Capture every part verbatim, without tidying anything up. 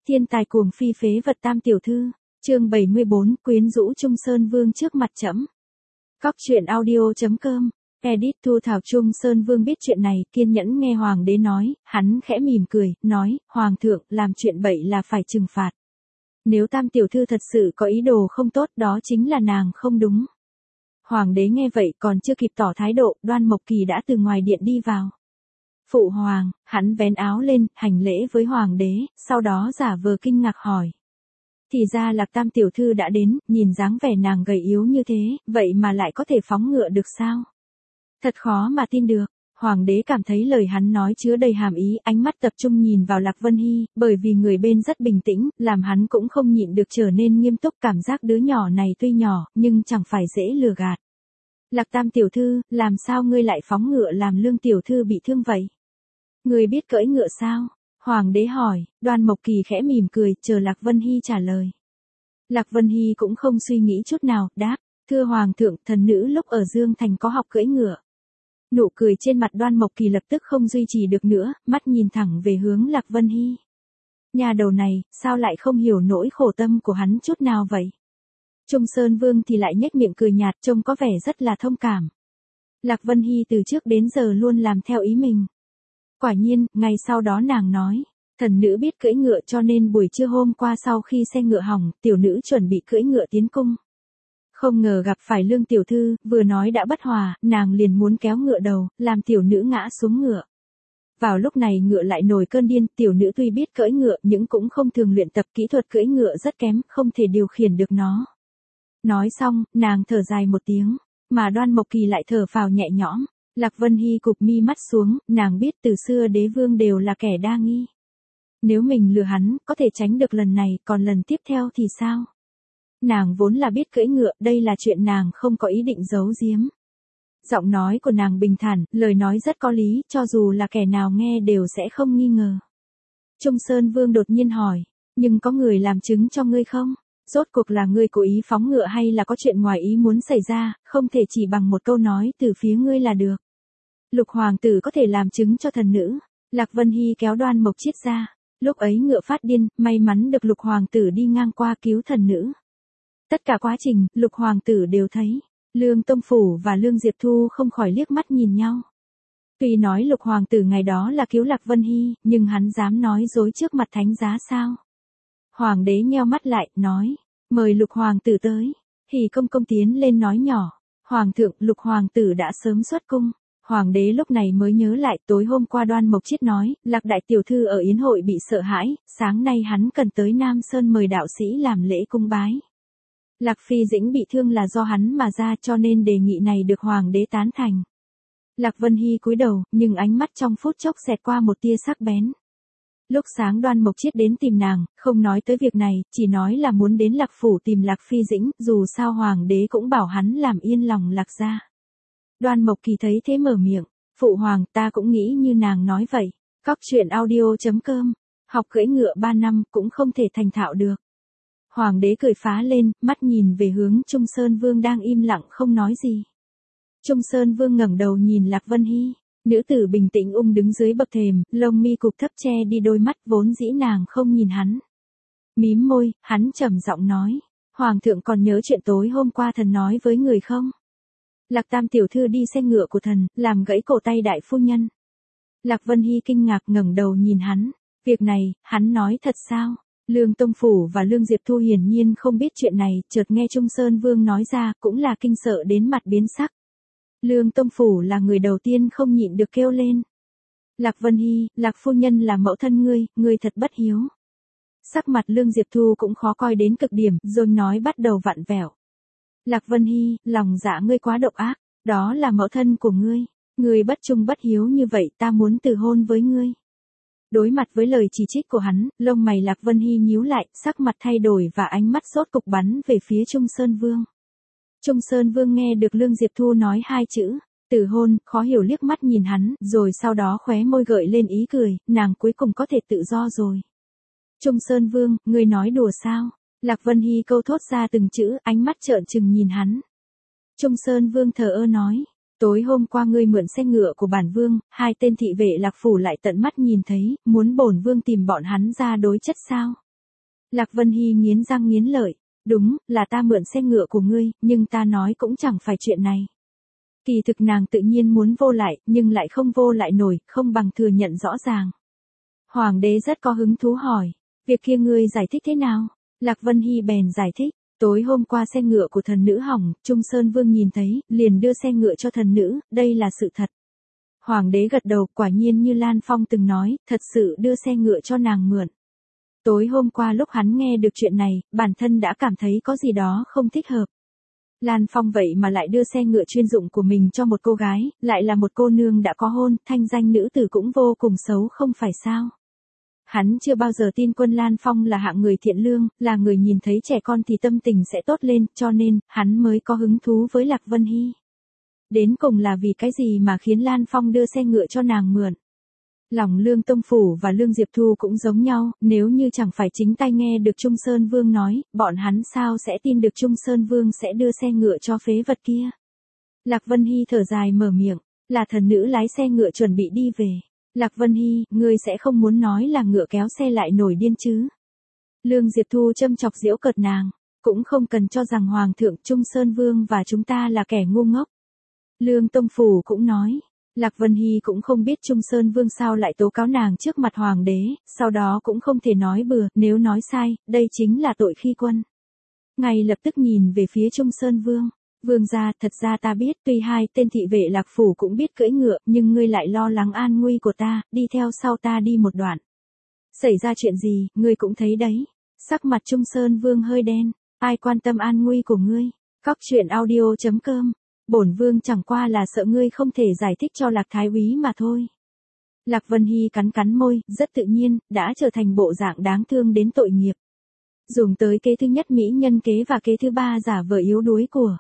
Thiên tài cuồng phi phế vật tam tiểu thư, chương bảy mươi bốn, quyến rũ Trung Sơn Vương trước mặt trẫm. Cóc truyện audio chấm com, edit Thu Thảo. Trung Sơn Vương biết chuyện này, kiên nhẫn nghe hoàng đế nói, hắn khẽ mỉm cười, nói, hoàng thượng, làm chuyện bậy là phải trừng phạt. Nếu tam tiểu thư thật sự có ý đồ không tốt, đó chính là nàng không đúng. Hoàng đế nghe vậy còn chưa kịp tỏ thái độ, Đoan Mộc Kỳ đã từ ngoài điện đi vào. Phụ hoàng, hắn vén áo lên, hành lễ với hoàng đế, sau đó giả vờ kinh ngạc hỏi. Thì ra Lạc tam tiểu thư đã đến, nhìn dáng vẻ nàng gầy yếu như thế, vậy mà lại có thể phóng ngựa được sao? Thật khó mà tin được. Hoàng đế cảm thấy lời hắn nói chứa đầy hàm ý, ánh mắt tập trung nhìn vào Lạc Vân Hy, bởi vì người bên rất bình tĩnh, làm hắn cũng không nhịn được trở nên nghiêm túc, cảm giác đứa nhỏ này tuy nhỏ, nhưng chẳng phải dễ lừa gạt. Lạc tam tiểu thư, làm sao ngươi lại phóng ngựa làm Lương tiểu thư bị thương vậy? Ngươi biết cưỡi ngựa sao? Hoàng đế hỏi. Đoan Mộc Kỳ khẽ mỉm cười, chờ Lạc Vân Hy trả lời. Lạc Vân Hy cũng không suy nghĩ chút nào, đáp, thưa hoàng thượng, thần nữ lúc ở Dương Thành có học cưỡi ngựa. Nụ cười trên mặt Đoan Mộc Kỳ lập tức không duy trì được nữa, mắt nhìn thẳng về hướng Lạc Vân Hy. Nhà đầu này, sao lại không hiểu nỗi khổ tâm của hắn chút nào vậy? Trung Sơn Vương thì lại nhếch miệng cười nhạt, trông có vẻ rất là thông cảm. Lạc Vân Hy từ trước đến giờ luôn làm theo ý mình. Quả nhiên, ngày sau đó nàng nói, thần nữ biết cưỡi ngựa cho nên buổi trưa hôm qua sau khi xe ngựa hỏng, tiểu nữ chuẩn bị cưỡi ngựa tiến cung. Không ngờ gặp phải Lương tiểu thư, vừa nói đã bất hòa, nàng liền muốn kéo ngựa đầu, làm tiểu nữ ngã xuống ngựa. Vào lúc này ngựa lại nổi cơn điên, tiểu nữ tuy biết cưỡi ngựa nhưng cũng không thường luyện tập, kỹ thuật cưỡi ngựa rất kém, không thể điều khiển được nó. Nói xong, nàng thở dài một tiếng, mà Đoan Mộc Kỳ lại thở phào nhẹ nhõm. Lạc Vân Hy cụp mi mắt xuống, nàng biết từ xưa đế vương đều là kẻ đa nghi. Nếu mình lừa hắn, có thể tránh được lần này, còn lần tiếp theo thì sao? Nàng vốn là biết cưỡi ngựa, đây là chuyện nàng không có ý định giấu giếm. Giọng nói của nàng bình thản, lời nói rất có lý, cho dù là kẻ nào nghe đều sẽ không nghi ngờ. Trung Sơn Vương đột nhiên hỏi, nhưng có người làm chứng cho ngươi không? Rốt cuộc là ngươi cố ý phóng ngựa hay là có chuyện ngoài ý muốn xảy ra, không thể chỉ bằng một câu nói từ phía ngươi là được. Lục hoàng tử có thể làm chứng cho thần nữ. Lạc Vân Hy kéo Đoan Mộc Chiết ra. Lúc ấy ngựa phát điên, may mắn được lục hoàng tử đi ngang qua cứu thần nữ. Tất cả quá trình, lục hoàng tử đều thấy. Lương Tông Phủ và Lương Diệp Thu không khỏi liếc mắt nhìn nhau. Tuy nói lục hoàng tử ngày đó là cứu Lạc Vân Hy, nhưng hắn dám nói dối trước mặt thánh giá sao? Hoàng đế nheo mắt lại, nói, mời lục hoàng tử tới. Hỉ công công tiến lên nói nhỏ, hoàng thượng, lục hoàng tử đã sớm xuất cung. Hoàng đế lúc này mới nhớ lại, tối hôm qua Đoan Mộc Chiết nói, Lạc đại tiểu thư ở yến hội bị sợ hãi, sáng nay hắn cần tới Nam Sơn mời đạo sĩ làm lễ cung bái. Lạc Phi Dĩnh bị thương là do hắn mà ra, cho nên đề nghị này được hoàng đế tán thành. Lạc Vân Hy cúi đầu, nhưng ánh mắt trong phút chốc xẹt qua một tia sắc bén. Lúc sáng Đoan Mộc Chiết đến tìm nàng, không nói tới việc này, chỉ nói là muốn đến Lạc Phủ tìm Lạc Phi Dĩnh, dù sao hoàng đế cũng bảo hắn làm yên lòng Lạc gia. Đoan Mộc Kỳ thấy thế mở miệng, phụ hoàng, ta cũng nghĩ như nàng nói vậy. Cóc truyện audio chấm com, học cưỡi ngựa ba năm cũng không thể thành thạo được. Hoàng đế cười phá lên, mắt nhìn về hướng Trung Sơn Vương đang im lặng không nói gì. Trung Sơn Vương ngẩng đầu nhìn Lạc Vân Hy, nữ tử bình tĩnh ung đứng dưới bậc thềm, lông mi cụp thấp che đi đôi mắt, vốn dĩ nàng không nhìn hắn. Mím môi, hắn trầm giọng nói, hoàng thượng còn nhớ chuyện tối hôm qua thần nói với người không? Lạc tam tiểu thư đi xe ngựa của thần, làm gãy cổ tay đại phu nhân. Lạc Vân Hy kinh ngạc ngẩng đầu nhìn hắn, việc này, hắn nói thật sao? Lương Tông Phủ và Lương Diệp Thu hiển nhiên không biết chuyện này, chợt nghe Trung Sơn Vương nói ra, cũng là kinh sợ đến mặt biến sắc. Lương Tông Phủ là người đầu tiên không nhịn được kêu lên. Lạc Vân Hy, Lạc phu nhân là mẫu thân ngươi, ngươi thật bất hiếu. Sắc mặt Lương Diệp Thu cũng khó coi đến cực điểm, rồi nói bắt đầu vặn vẹo. Lạc Vân Hy, lòng dạ ngươi quá độc ác, đó là mẫu thân của ngươi, ngươi bất trung bất hiếu như vậy, ta muốn từ hôn với ngươi. Đối mặt với lời chỉ trích của hắn, lông mày Lạc Vân Hy nhíu lại, sắc mặt thay đổi và ánh mắt sốt cục bắn về phía Trung Sơn Vương. Trung Sơn Vương nghe được Lương Diệp Thu nói hai chữ, từ hôn, khó hiểu liếc mắt nhìn hắn, rồi sau đó khóe môi gợi lên ý cười, nàng cuối cùng có thể tự do rồi. Trung Sơn Vương, ngươi nói đùa sao? Lạc Vân Hy câu thốt ra từng chữ, ánh mắt trợn trừng nhìn hắn. Trung Sơn Vương thờ ơ nói, tối hôm qua ngươi mượn xe ngựa của bản vương, hai tên thị vệ Lạc Phủ lại tận mắt nhìn thấy, muốn bổn vương tìm bọn hắn ra đối chất sao? Lạc Vân Hy nghiến răng nghiến lợi, đúng, là ta mượn xe ngựa của ngươi, nhưng ta nói cũng chẳng phải chuyện này. Kỳ thực nàng tự nhiên muốn vô lại, nhưng lại không vô lại nổi, không bằng thừa nhận rõ ràng. Hoàng đế rất có hứng thú hỏi, việc kia ngươi giải thích thế nào? Lạc Vân Hy bèn giải thích, tối hôm qua xe ngựa của thần nữ hỏng, Trung Sơn Vương nhìn thấy, liền đưa xe ngựa cho thần nữ, đây là sự thật. Hoàng đế gật đầu, quả nhiên như Lan Phong từng nói, thật sự đưa xe ngựa cho nàng mượn. Tối hôm qua lúc hắn nghe được chuyện này, bản thân đã cảm thấy có gì đó không thích hợp. Lan Phong vậy mà lại đưa xe ngựa chuyên dụng của mình cho một cô gái, lại là một cô nương đã có hôn, thanh danh nữ tử cũng vô cùng xấu không phải sao. Hắn chưa bao giờ tin Quân Lan Phong là hạng người thiện lương, là người nhìn thấy trẻ con thì tâm tình sẽ tốt lên, cho nên, hắn mới có hứng thú với Lạc Vân Hy. Đến cùng là vì cái gì mà khiến Lan Phong đưa xe ngựa cho nàng mượn? Lòng Lương Tông Phủ và Lương Diệp Thu cũng giống nhau, nếu như chẳng phải chính tay nghe được Trung Sơn Vương nói, bọn hắn sao sẽ tin được Trung Sơn Vương sẽ đưa xe ngựa cho phế vật kia. Lạc Vân Hy thở dài mở miệng, là thần nữ lái xe ngựa chuẩn bị đi về. Lạc Vân Hy, ngươi sẽ không muốn nói là ngựa kéo xe lại nổi điên chứ. Lương Diệp Thu châm chọc giễu cợt nàng, cũng không cần cho rằng Hoàng thượng Trung Sơn Vương và chúng ta là kẻ ngu ngốc. Lương Tông Phủ cũng nói. Lạc Vân Hy cũng không biết Trung Sơn Vương sao lại tố cáo nàng trước mặt Hoàng đế, sau đó cũng không thể nói bừa, nếu nói sai, đây chính là tội khi quân. Ngay lập tức nhìn về phía Trung Sơn Vương, Vương gia, thật ra ta biết tuy hai tên thị vệ Lạc Phủ cũng biết cưỡi ngựa, nhưng ngươi lại lo lắng an nguy của ta, đi theo sau ta đi một đoạn. Xảy ra chuyện gì, ngươi cũng thấy đấy. Sắc mặt Trung Sơn Vương hơi đen, ai quan tâm an nguy của ngươi. Cóc truyện audio chấm com. Bổn vương chẳng qua là sợ ngươi không thể giải thích cho Lạc Thái úy mà thôi. Lạc Vân Hy cắn cắn môi, rất tự nhiên, đã trở thành bộ dạng đáng thương đến tội nghiệp. Dùng tới kế thứ nhất mỹ nhân kế và kế thứ ba giả vờ yếu đuối của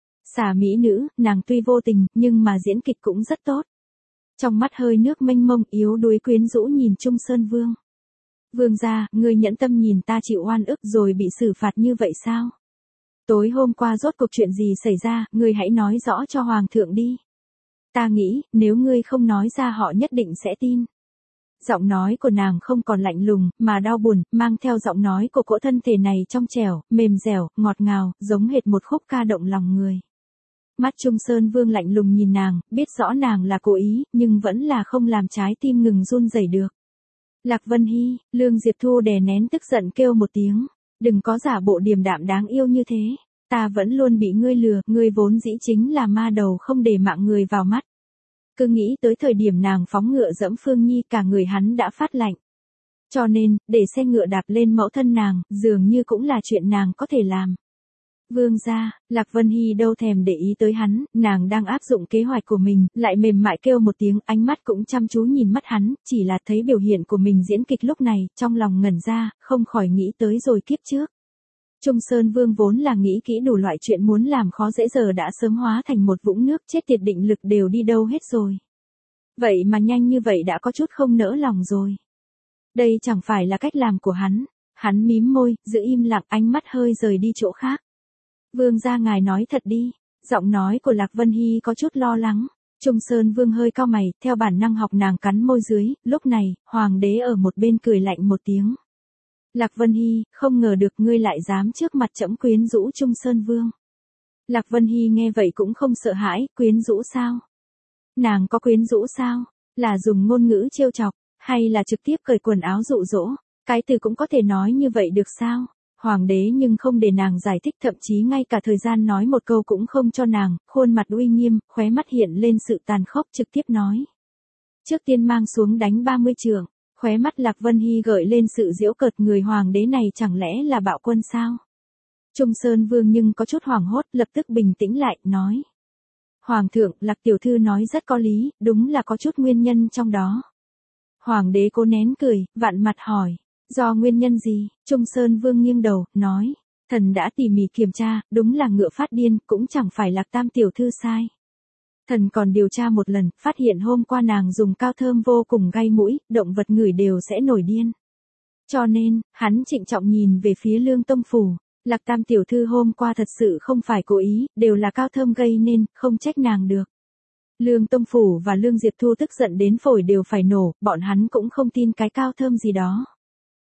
xà mỹ nữ, nàng tuy vô tình, nhưng mà diễn kịch cũng rất tốt. Trong mắt hơi nước mênh mông, yếu đuối quyến rũ nhìn Trung Sơn Vương. Vương gia, ngươi nhẫn tâm nhìn ta chịu oan ức rồi bị xử phạt như vậy sao? Tối hôm qua rốt cuộc chuyện gì xảy ra, ngươi hãy nói rõ cho Hoàng thượng đi. Ta nghĩ, nếu ngươi không nói ra họ nhất định sẽ tin. Giọng nói của nàng không còn lạnh lùng, mà đau buồn, mang theo giọng nói của cỗ thân thể này trong trẻo, mềm dẻo, ngọt ngào, giống hệt một khúc ca động lòng người. Mắt Trung Sơn Vương lạnh lùng nhìn nàng, biết rõ nàng là cố ý, nhưng vẫn là không làm trái tim ngừng run rẩy được. Lạc Vân Hy, Lương Diệp Thu đè nén tức giận kêu một tiếng. Đừng có giả bộ điềm đạm đáng yêu như thế. Ta vẫn luôn bị ngươi lừa, ngươi vốn dĩ chính là ma đầu không để mạng người vào mắt. Cứ nghĩ tới thời điểm nàng phóng ngựa dẫm Phương Nhi cả người hắn đã phát lạnh. Cho nên, để xe ngựa đạp lên mẫu thân nàng, dường như cũng là chuyện nàng có thể làm. Vương gia, Lạc Vân Hy đâu thèm để ý tới hắn, nàng đang áp dụng kế hoạch của mình, lại mềm mại kêu một tiếng, ánh mắt cũng chăm chú nhìn mắt hắn, chỉ là thấy biểu hiện của mình diễn kịch lúc này, trong lòng ngẩn ra, không khỏi nghĩ tới rồi kiếp trước. Trung Sơn Vương vốn là nghĩ kỹ đủ loại chuyện muốn làm khó dễ giờ đã sớm hóa thành một vũng nước, chết tiệt, định lực đều đi đâu hết rồi. Vậy mà nhanh như vậy đã có chút không nỡ lòng rồi. Đây chẳng phải là cách làm của hắn. Hắn mím môi, giữ im lặng, ánh mắt hơi rời đi chỗ khác. Vương gia ngài nói thật đi. Giọng nói của Lạc Vân Hy có chút lo lắng. Trung Sơn Vương hơi cau mày, theo bản năng học nàng cắn môi dưới. Lúc này, Hoàng đế ở một bên cười lạnh một tiếng. Lạc Vân Hy, không ngờ được ngươi lại dám trước mặt trẫm quyến rũ Trung Sơn Vương. Lạc Vân Hy nghe vậy cũng không sợ hãi, quyến rũ sao? Nàng có quyến rũ sao? Là dùng ngôn ngữ trêu chọc, hay là trực tiếp cởi quần áo dụ dỗ? Cái từ cũng có thể nói như vậy được sao? Hoàng đế nhưng không để nàng giải thích, thậm chí ngay cả thời gian nói một câu cũng không cho nàng, khuôn mặt uy nghiêm, khóe mắt hiện lên sự tàn khốc, trực tiếp nói. Trước tiên mang xuống đánh ba mươi chưởng. Khóe mắt Lạc Vân Hy gợi lên sự giễu cợt, người hoàng đế này chẳng lẽ là bạo quân sao? Trung Sơn Vương nhưng có chút hoảng hốt, lập tức bình tĩnh lại, nói. Hoàng thượng, Lạc tiểu thư nói rất có lý, đúng là có chút nguyên nhân trong đó. Hoàng đế cố nén cười, vặn mặt hỏi. Do nguyên nhân gì? Trung Sơn Vương nghiêng đầu, nói. Thần đã tỉ mỉ kiểm tra, đúng là ngựa phát điên, cũng chẳng phải Lạc tam tiểu thư sai. Thần còn điều tra một lần, phát hiện hôm qua nàng dùng cao thơm vô cùng gây mũi, động vật ngửi đều sẽ nổi điên. Cho nên, hắn trịnh trọng nhìn về phía Lương Tông Phủ. Lạc tam tiểu thư hôm qua thật sự không phải cố ý, đều là cao thơm gây nên, không trách nàng được. Lương Tông Phủ và Lương Diệp Thu tức giận đến phổi đều phải nổ, bọn hắn cũng không tin cái cao thơm gì đó.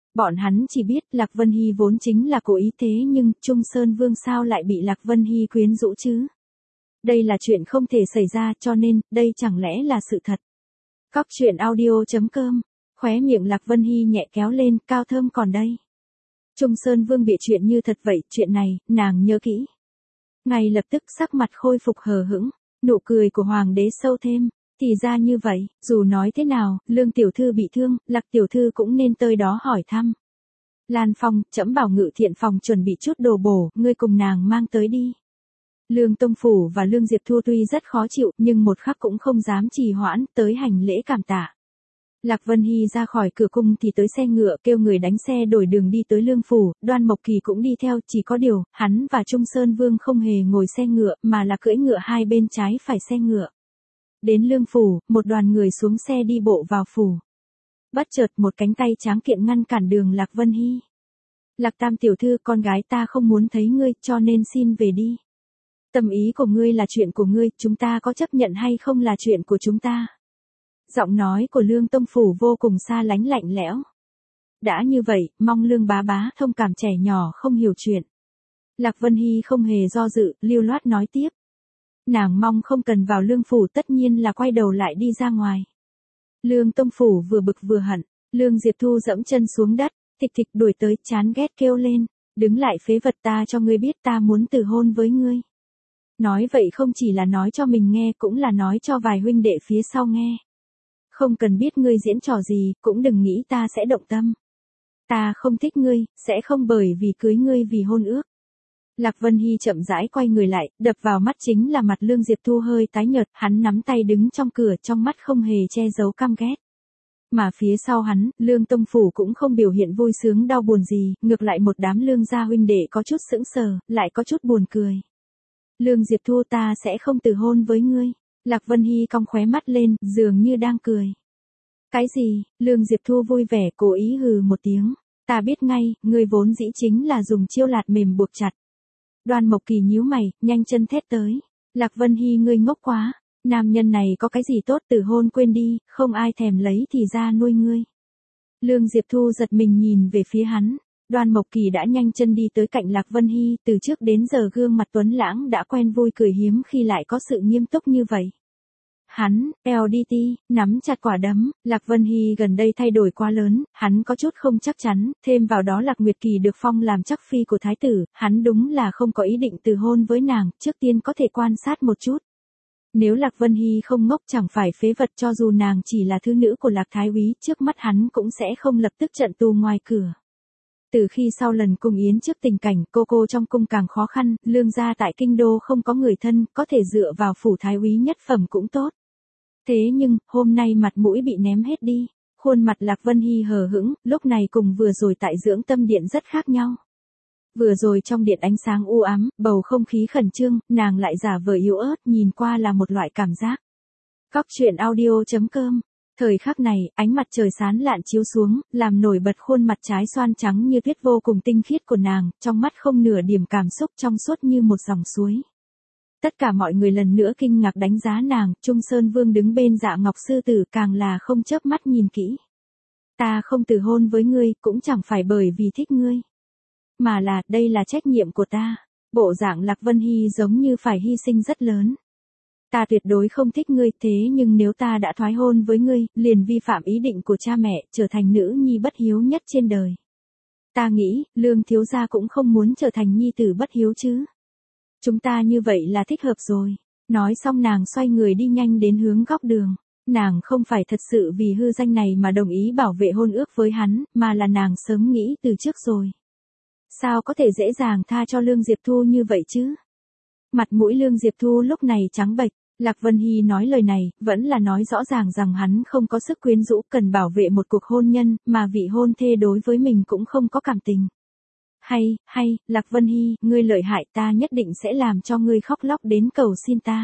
Bọn hắn chỉ biết Lạc Vân Hy vốn chính là cố ý thế nhưng Trung Sơn Vương sao lại bị Lạc Vân Hy quyến rũ chứ? Đây là chuyện không thể xảy ra cho nên, đây chẳng lẽ là sự thật. Cóc truyện audio.com, khóe miệng Lạc Vân Hy nhẹ kéo lên, cao thơm còn đây. Trung Sơn Vương bịa chuyện như thật vậy, chuyện này, nàng nhớ kỹ. Ngay lập tức sắc mặt khôi phục hờ hững, nụ cười của Hoàng đế sâu thêm. Thì ra như vậy, dù nói thế nào, Lương tiểu thư bị thương, Lạc tiểu thư cũng nên tới đó hỏi thăm. Lan Phong, trẫm bảo Ngự Thiện phòng chuẩn bị chút đồ bổ, ngươi cùng nàng mang tới đi. Lương Tông Phủ và Lương Diệp Thu tuy rất khó chịu, nhưng một khắc cũng không dám trì hoãn, tới hành lễ cảm tạ. Lạc Vân Hy ra khỏi cửa cung thì tới xe ngựa, kêu người đánh xe đổi đường đi tới Lương Phủ, Đoan Mộc Kỳ cũng đi theo, chỉ có điều, hắn và Trung Sơn Vương không hề ngồi xe ngựa, mà là cưỡi ngựa hai bên trái phải xe ngựa. Đến Lương Phủ, một đoàn người xuống xe đi bộ vào phủ. Bất chợt một cánh tay tráng kiện ngăn cản đường Lạc Vân Hy. Lạc Tam tiểu thư, con gái ta không muốn thấy ngươi, cho nên xin về đi. Tâm ý của ngươi là chuyện của ngươi, chúng ta có chấp nhận hay không là chuyện của chúng ta. Giọng nói của Lương Tông Phủ vô cùng xa lánh lạnh lẽo. Đã như vậy, mong Lương bá bá thông cảm trẻ nhỏ không hiểu chuyện. Lạc Vân Hy không hề do dự, lưu loát nói tiếp. Nàng mong không cần vào Lương Phủ, tất nhiên là quay đầu lại đi ra ngoài. Lương Tông Phủ vừa bực vừa hận, Lương Diệp Thu dẫm chân xuống đất, thịch thịch đuổi tới, chán ghét kêu lên, đứng lại phế vật, ta cho ngươi biết ta muốn từ hôn với ngươi. Nói vậy không chỉ là nói cho mình nghe cũng là nói cho vài huynh đệ phía sau nghe. Không cần biết ngươi diễn trò gì, cũng đừng nghĩ ta sẽ động tâm. Ta không thích ngươi, sẽ không bởi vì cưới ngươi vì hôn ước. Lạc Vân Hy chậm rãi quay người lại, đập vào mắt chính là mặt Lương Diệp Thu hơi tái nhợt, hắn nắm tay đứng trong cửa, trong mắt không hề che giấu căm ghét. Mà phía sau hắn, Lương Tông Phủ cũng không biểu hiện vui sướng đau buồn gì, ngược lại một đám lương gia huynh đệ có chút sững sờ, lại có chút buồn cười. Lương Diệp Thu, ta sẽ không từ hôn với ngươi. Lạc Vân Hy cong khóe mắt lên, dường như đang cười. Cái gì? Lương Diệp Thu vui vẻ cố ý hừ một tiếng. Ta biết ngay, ngươi vốn dĩ chính là dùng chiêu lạt mềm buộc chặt. Đoan Mộc Kỳ nhíu mày, nhanh chân thét tới. Lạc Vân Hy, ngươi ngốc quá. Nam nhân này có cái gì tốt, từ hôn quên đi, không ai thèm lấy thì ra nuôi ngươi. Lương Diệp Thu giật mình nhìn về phía hắn. Đoan Mộc Kỳ đã nhanh chân đi tới cạnh Lạc Vân Hy, từ trước đến giờ gương mặt tuấn lãng đã quen vui cười, hiếm khi lại có sự nghiêm túc như vậy. Hắn, lờ đê tê, nắm chặt quả đấm, Lạc Vân Hy gần đây thay đổi quá lớn, hắn có chút không chắc chắn, thêm vào đó Lạc Nguyệt Kỳ được phong làm chắc phi của thái tử, hắn đúng là không có ý định từ hôn với nàng, trước tiên có thể quan sát một chút. Nếu Lạc Vân Hy không ngốc chẳng phải phế vật, cho dù nàng chỉ là thứ nữ của Lạc Thái Úy, trước mắt hắn cũng sẽ không lập tức trận tù ngoài cửa. Từ khi sau lần cung yến trước tình cảnh cô cô trong cung càng khó khăn, Lương gia tại kinh đô không có người thân, có thể dựa vào phủ thái úy nhất phẩm cũng tốt. Thế nhưng, hôm nay mặt mũi bị ném hết đi, khuôn mặt Lạc Vân Hy hờ hững, lúc này cùng vừa rồi tại dưỡng tâm điện rất khác nhau. Vừa rồi trong điện ánh sáng u ám, bầu không khí khẩn trương, nàng lại giả vờ yếu ớt, nhìn qua là một loại cảm giác. Cóc truyện audio.com. Thời khắc này, ánh mặt trời sáng lạn chiếu xuống, làm nổi bật khuôn mặt trái xoan trắng như tuyết vô cùng tinh khiết của nàng, trong mắt không nửa điểm cảm xúc, trong suốt như một dòng suối. Tất cả mọi người lần nữa kinh ngạc đánh giá nàng, Trung Sơn Vương đứng bên Dạ Ngọc Sư Tử càng là không chớp mắt nhìn kỹ. Ta không từ hôn với ngươi, cũng chẳng phải bởi vì thích ngươi. Mà là, đây là trách nhiệm của ta. Bộ dạng Lạc Vân Hy giống như phải hy sinh rất lớn. Ta tuyệt đối không thích ngươi, thế nhưng nếu ta đã thoái hôn với ngươi, liền vi phạm ý định của cha mẹ, trở thành nữ nhi bất hiếu nhất trên đời. Ta nghĩ, Lương thiếu gia cũng không muốn trở thành nhi tử bất hiếu chứ. Chúng ta như vậy là thích hợp rồi. Nói xong nàng xoay người đi nhanh đến hướng góc đường. Nàng không phải thật sự vì hư danh này mà đồng ý bảo vệ hôn ước với hắn, mà là nàng sớm nghĩ từ trước rồi. Sao có thể dễ dàng tha cho Lương Diệp Thu như vậy chứ? Mặt mũi Lương Diệp Thu lúc này trắng bệch. Lạc Vân Hy nói lời này, vẫn là nói rõ ràng rằng hắn không có sức quyến rũ, cần bảo vệ một cuộc hôn nhân, mà vị hôn thê đối với mình cũng không có cảm tình. Hay, hay, Lạc Vân Hy, ngươi lợi hại, ta nhất định sẽ làm cho ngươi khóc lóc đến cầu xin ta.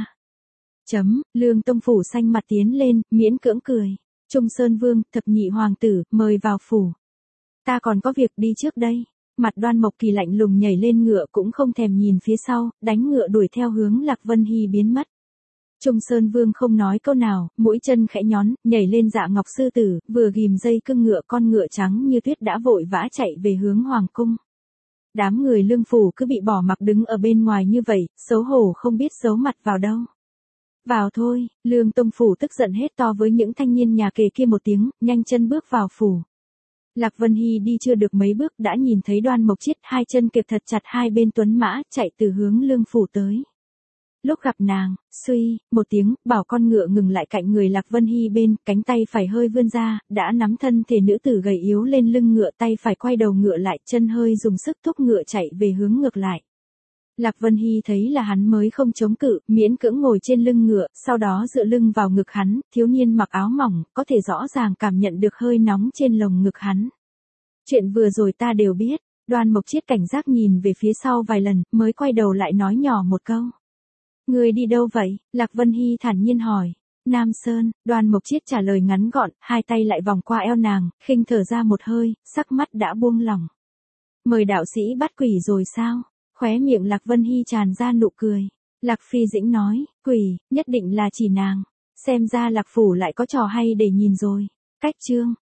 Chấm, Lương Tông Phủ xanh mặt tiến lên, miễn cưỡng cười. Trung Sơn Vương, thập nhị hoàng tử, mời vào phủ. Ta còn có việc đi trước đây. Mặt Đoan Mộc Kỳ lạnh lùng nhảy lên ngựa cũng không thèm nhìn phía sau, đánh ngựa đuổi theo hướng Lạc Vân Hy biến mất. Trung Sơn Vương không nói câu nào, mũi chân khẽ nhón, nhảy lên dạ ngọc sư tử, vừa ghim dây cương ngựa, con ngựa trắng như tuyết đã vội vã chạy về hướng hoàng cung. Đám người Lương phủ cứ bị bỏ mặc đứng ở bên ngoài như vậy, xấu hổ không biết giấu mặt vào đâu. Vào thôi, Lương Tông phủ tức giận hết to với những thanh niên nhà kề kia một tiếng, nhanh chân bước vào phủ. Lạc Vân Hy đi chưa được mấy bước đã nhìn thấy Đoan Mộc Chiết hai chân kẹp thật chặt hai bên tuấn mã, chạy từ hướng Lương phủ tới. Lúc gặp nàng, suy, một tiếng, bảo con ngựa ngừng lại cạnh người Lạc Vân Hy bên, cánh tay phải hơi vươn ra, đã nắm thân thể nữ tử gầy yếu lên lưng ngựa, tay phải quay đầu ngựa lại, chân hơi dùng sức thúc ngựa chạy về hướng ngược lại. Lạc Vân Hy thấy là hắn mới không chống cự, miễn cưỡng ngồi trên lưng ngựa, sau đó dựa lưng vào ngực hắn, thiếu niên mặc áo mỏng, có thể rõ ràng cảm nhận được hơi nóng trên lồng ngực hắn. Chuyện vừa rồi ta đều biết, Đoan Mộc Chiết cảnh giác nhìn về phía sau vài lần, mới quay đầu lại nói nhỏ một câu. Người đi đâu vậy? Lạc Vân Hy thản nhiên hỏi. Nam Sơn, Đoan Mộc Chiết trả lời ngắn gọn, hai tay lại vòng qua eo nàng, khinh thở ra một hơi, sắc mắt đã buông lỏng. Mời đạo sĩ bắt quỷ rồi sao? Khóe miệng Lạc Vân Hy tràn ra nụ cười. Lạc Phi Dĩnh nói, quỷ, nhất định là chỉ nàng. Xem ra Lạc phủ lại có trò hay để nhìn rồi. Cách chương.